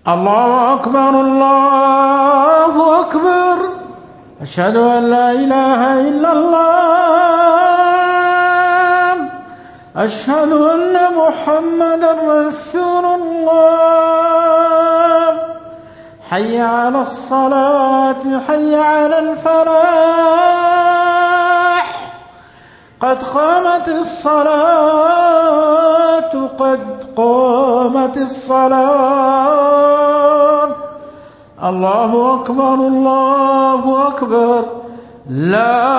الله أكبر الله أكبر. أشهد أن لا إله إلا الله. أشهد أن محمدا رسول الله. حي على الصلاة حي على الفلاح. قد قامت الصلاة قد قامت الصلاة. الله أكبر الله أكبر. لا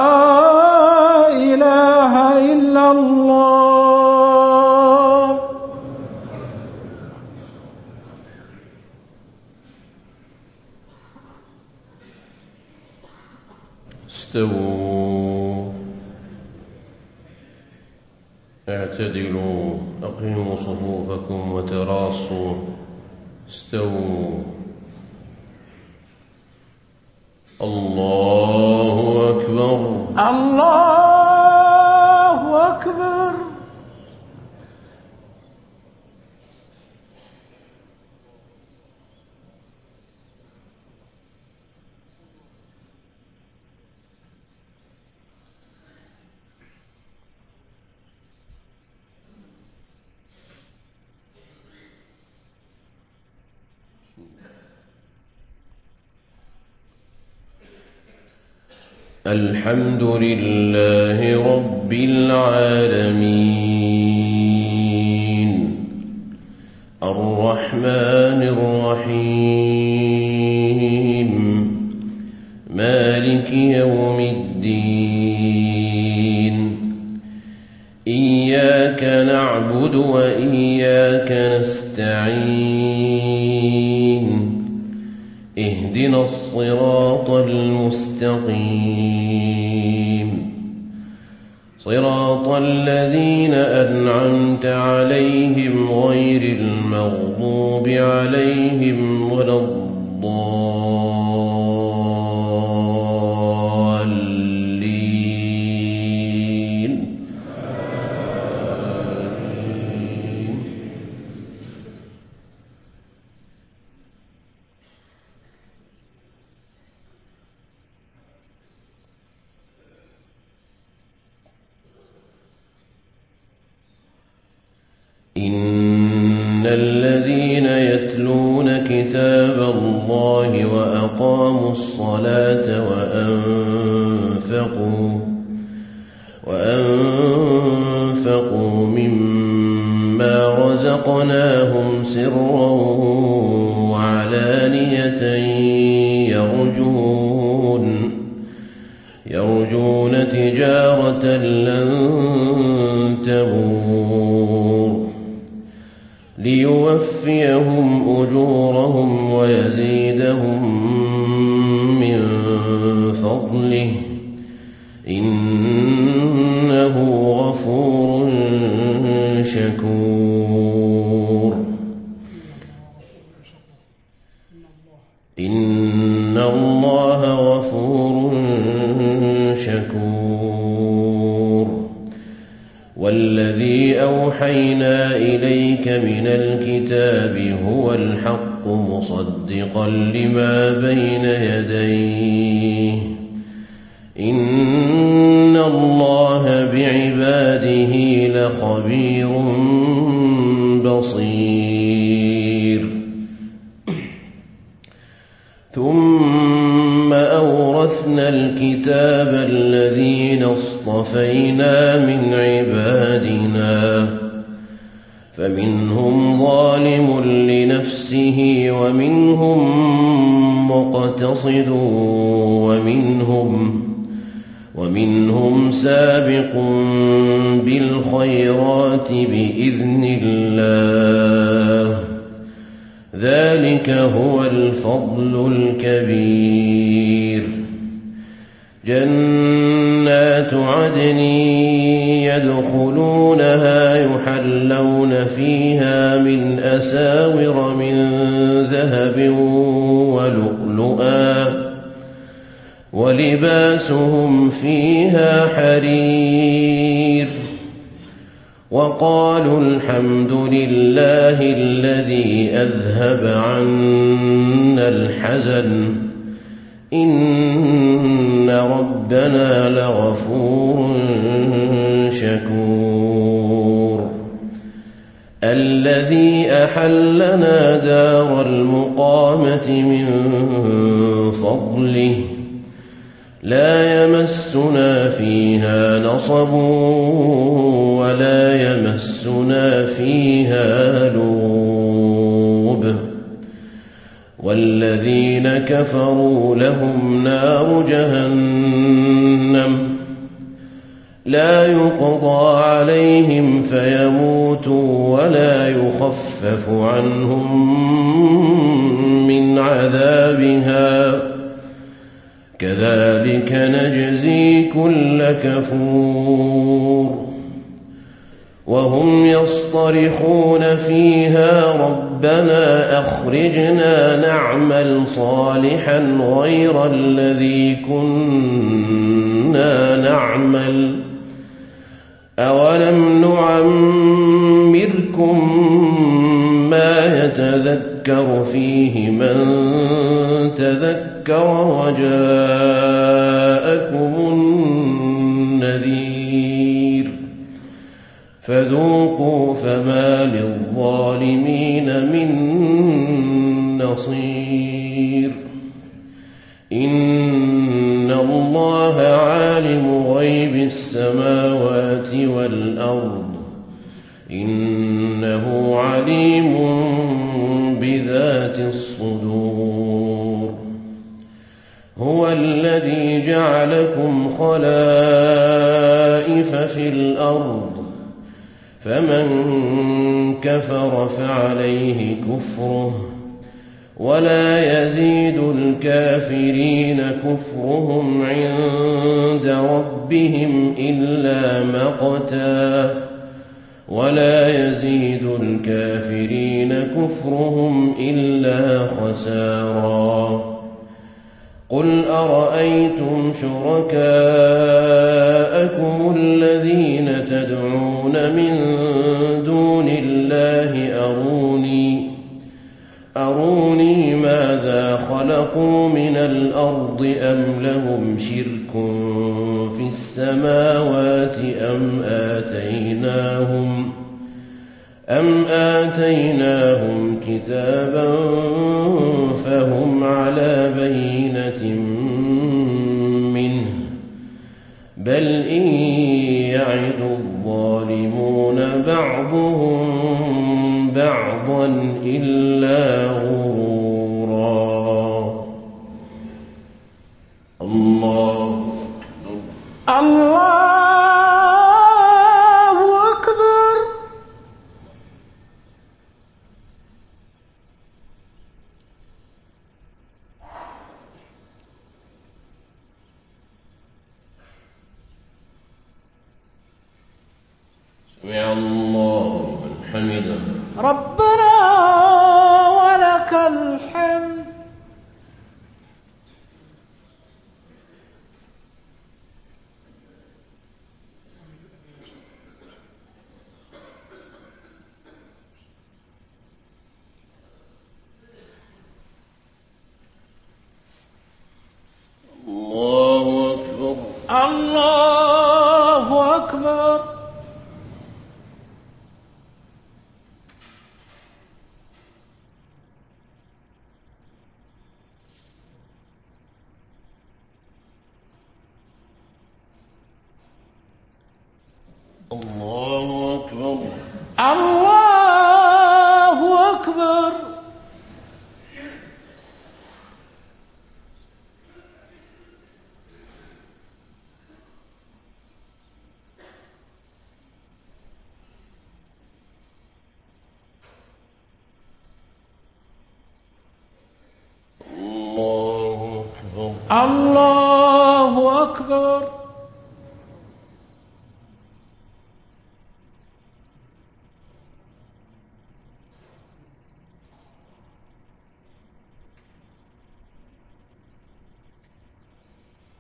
إله إلا الله. استووا اعتدلوا أقيموا صفوفكم وتراصوا. استووا. الله أكبر الله أكبر. الحمد لله رب العالمين الرحمن الرحيم مالك يوم الدين. إياك نعبد وإياك نستعين. اهدنا الصراط المستقيم صراط الذين أنعمت عليهم غير المغضوب عليهم ولا الضالين. إن الذين يتلون كتاب الله وأقاموا الصلاة وأنفقوا مما رزقناهم سرا وعلانية يرجون تجارة لن تبور ليوفيهم أجورهم ويزيدهم من فضله إنه غفور شكور. إن الله غفور شكور. والذي أوحينا إليك من الكتاب هو الحق مصدقا لما بين يديه. إن الله بعباده لخبير بصير. ثم أورثنا الكتاب الذين اصطفينا من عبادنا فمنهم ظالم لنفسه ومنهم مقتصد ومنهم سابق بالخيرات بإذن الله. ذلك هو الفضل الكبير. جنات عدن يدخلونها يحلون فيها من أساور من ذهب ولؤلؤا ولباسهم فيها حرير. وقالوا الحمد لله الذي أذهب عنا الحزن إن ربنا لغفور شكور الذي أحلنا دار المقامة من فضله لا يمسنا فيها نصب ولا يمسنا فيها لغوب والذين كفروا لهم نار جهنم لا يقضى عليهم فيموتوا ولا يخفف عنهم من عذابها كذلك نجزي كل كفور وهم يصطرخون فيها ربنا أخرجنا نعمل صالحا غير الذي كنا نعمل أولم نعمركم ما يتذكر فيه من تذكر وجاءكم النذير فذوقوا فما للظالمين من نصير إن الله عالم غيب السماوات والأرض إنه عليم بذات الصدور هو الذي جعلكم خلائف في الأرض فمن كفر فعليه كفره ولا يزيد الكافرين كفرهم عند ربهم إلا مقتا ولا يزيد الكافرين كفرهم إلا خسارا قل أرأيتم شركاءكم الذين تدعون من دون الله أروني ماذا خلقوا من الأرض أم لهم شرك في السماوات أم آتيناهم كتابا فهم على بينة منه بل إن يعد الظالمون بعضهم بعضا إلا غرورا الله أكبر. سمع الله لمن حمده ربنا ولك الحمد. الله أكبر. الله أكبر. الله أكبر. الله أكبر. الله أكبر. الله أكبر.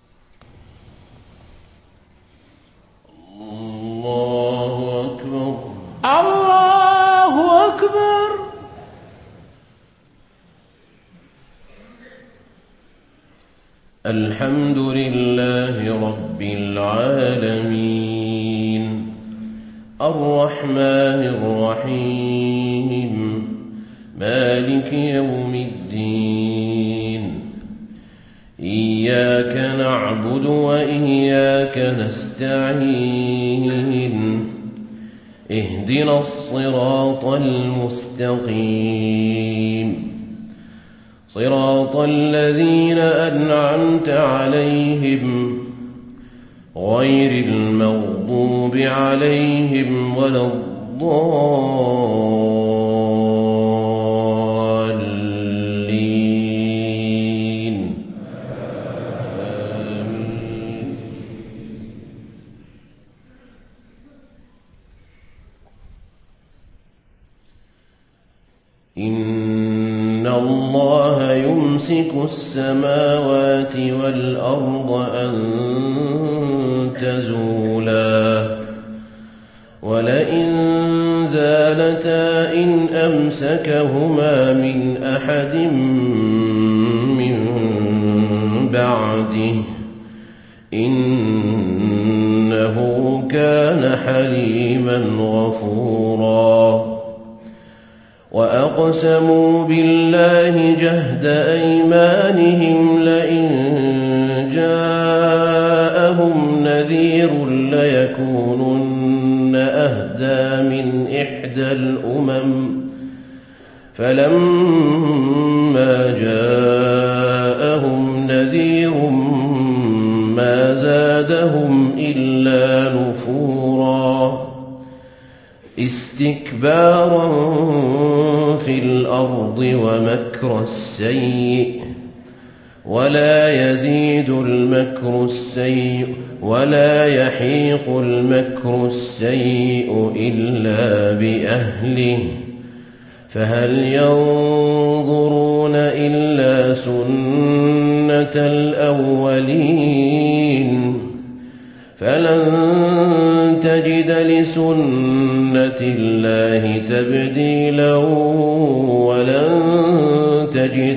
الله أكبر. الحمد لله رب العالمين الرحمن الرحيم مالك يوم الدين إياك نعبد وإياك نستعين اهدنا الصراط المستقيم صراط الذين أنعمت عليهم غير المغضوب عليهم ولا الضالين آمين. إن الله يمسك السماوات والأرض أن تزولا ولئن زالتا إن أمسكهما من أحد من بعده إنه كان حليما غفورا وأقسموا بالله جهد أيمانهم لئن جاءهم نذير ليكونن أهدى من إحدى الأمم فلما جاءهم نذير ما زادهم إلا نفورا استكبارا في الأرض ومكر السيء ولا يزيد المكر السيء ولا يحيق المكر السيء إلا بأهله فهل ينظرون إلا سنة الأولين فلن تجد لسنة الله تبديلا ولن تجد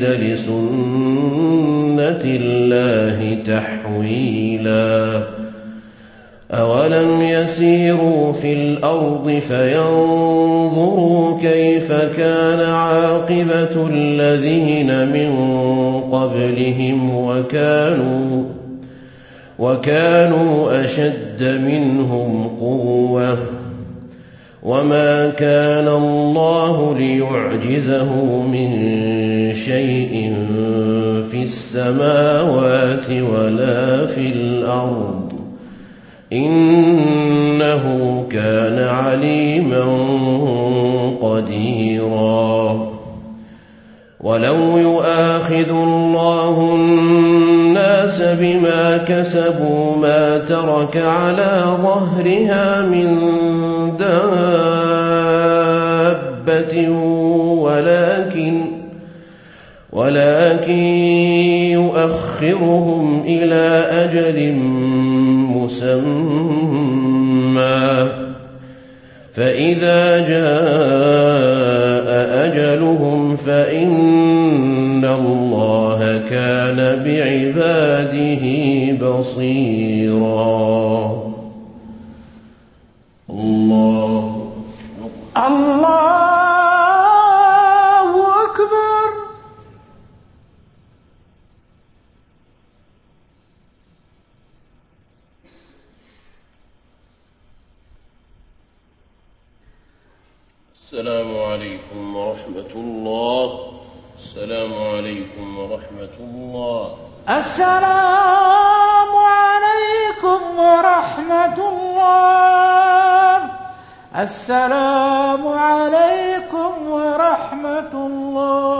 لسنة الله تحويلا أولم يسيروا في الأرض فينظروا كيف كان عاقبة الذين من قبلهم وكانوا أشد منهم قوة وما كان الله ليعجزه من شيء في السماوات ولا في الأرض إنه كان عليما قديرا ولو يؤاخذ الله الناس بما كسبوا ما ترك على ظهرها من دابة ولكن يؤخرهم إلى أجل مسمى فإذا جاء أجلهم فإن الله كان بعباده بصيرا الله أكبر. السلام عليكم ورحمة الله. السلام عليكم ورحمة الله. السلام عليكم ورحمة الله. السلام عليكم ورحمة الله.